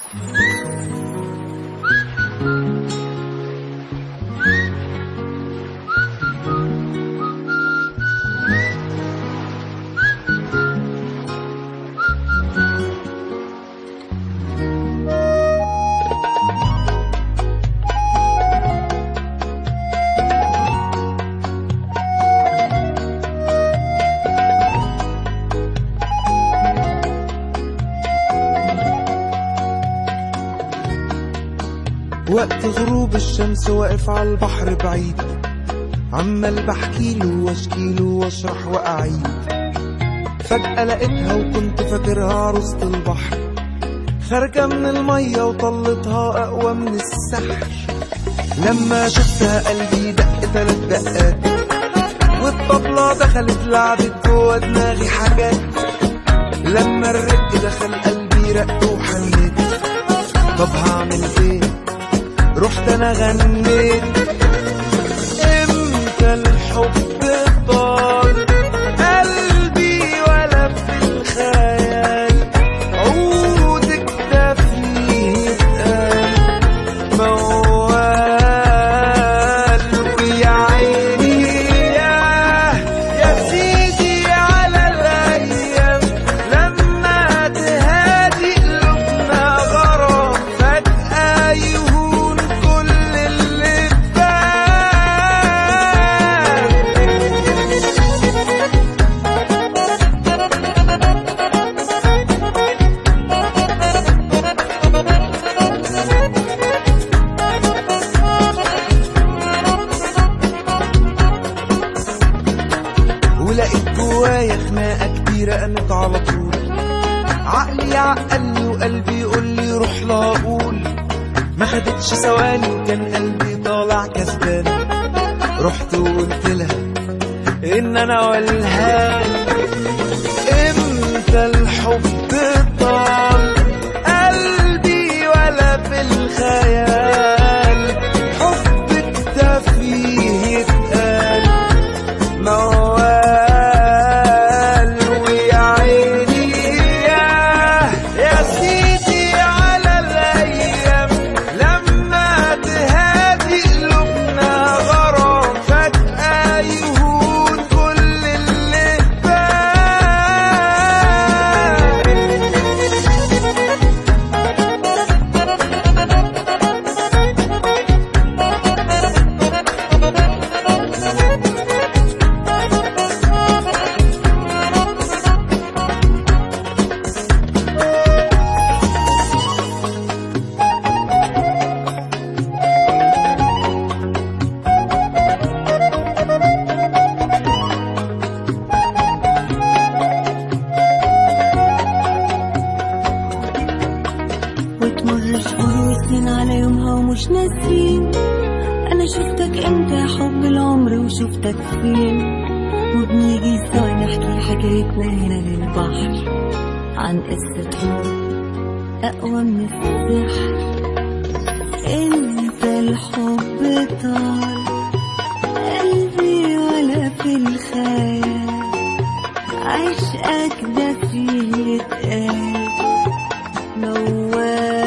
وقت غروب الشمس واقف على البحر بعيد، عمال بحكيله واشكيله واشرح واعيد. فجأة لقيتها وكنت فاكرها عروسة البحر، خارجة من المية وطلتها أقوى من السحر. لما شفتها قلبي دق 3 دقات، والطبلة دخلت لعبت جوا دماغي حاجات. لما الرق دخل قلبي رق وحنيت، طب هعمل ايه؟ رحت انا غنيت. امتى الحب طال قلبي ولا في الخيال، عودك ده فيه اتقال موال. ويا عيني يا سيدي على الايام، لما تهادي قلوبنا غرام فجأة يهون كل اللي فات. ولقيت جوايا خناقة كبيرة قامت على طول، عقلي عقلني وقلبي يقولي روح لا اقول. ما خدتش ثواني وكان قلبي طالع كسبان، رحت وقلت لها ان انا والهان. امتى الحب طال قلبي ولا في الخيال، حبك ده فيه اتقال موال. ويا عيني يا سيدي على الايام، لما تهادي قلوبنا غرام فجأة يهون كل اللي فات. وتمر شهور وسنين على يومها ومش ناسين، انا شفتك امتى يا حب العمر وشفتك فين. وبنيجي سوا نحكي حكايتنا هنا للبحر، عن قصة حب اقوى من السحر. امتى الحب طال قلبي ولا في الخيال، عشقك ده فيه اتقال موال.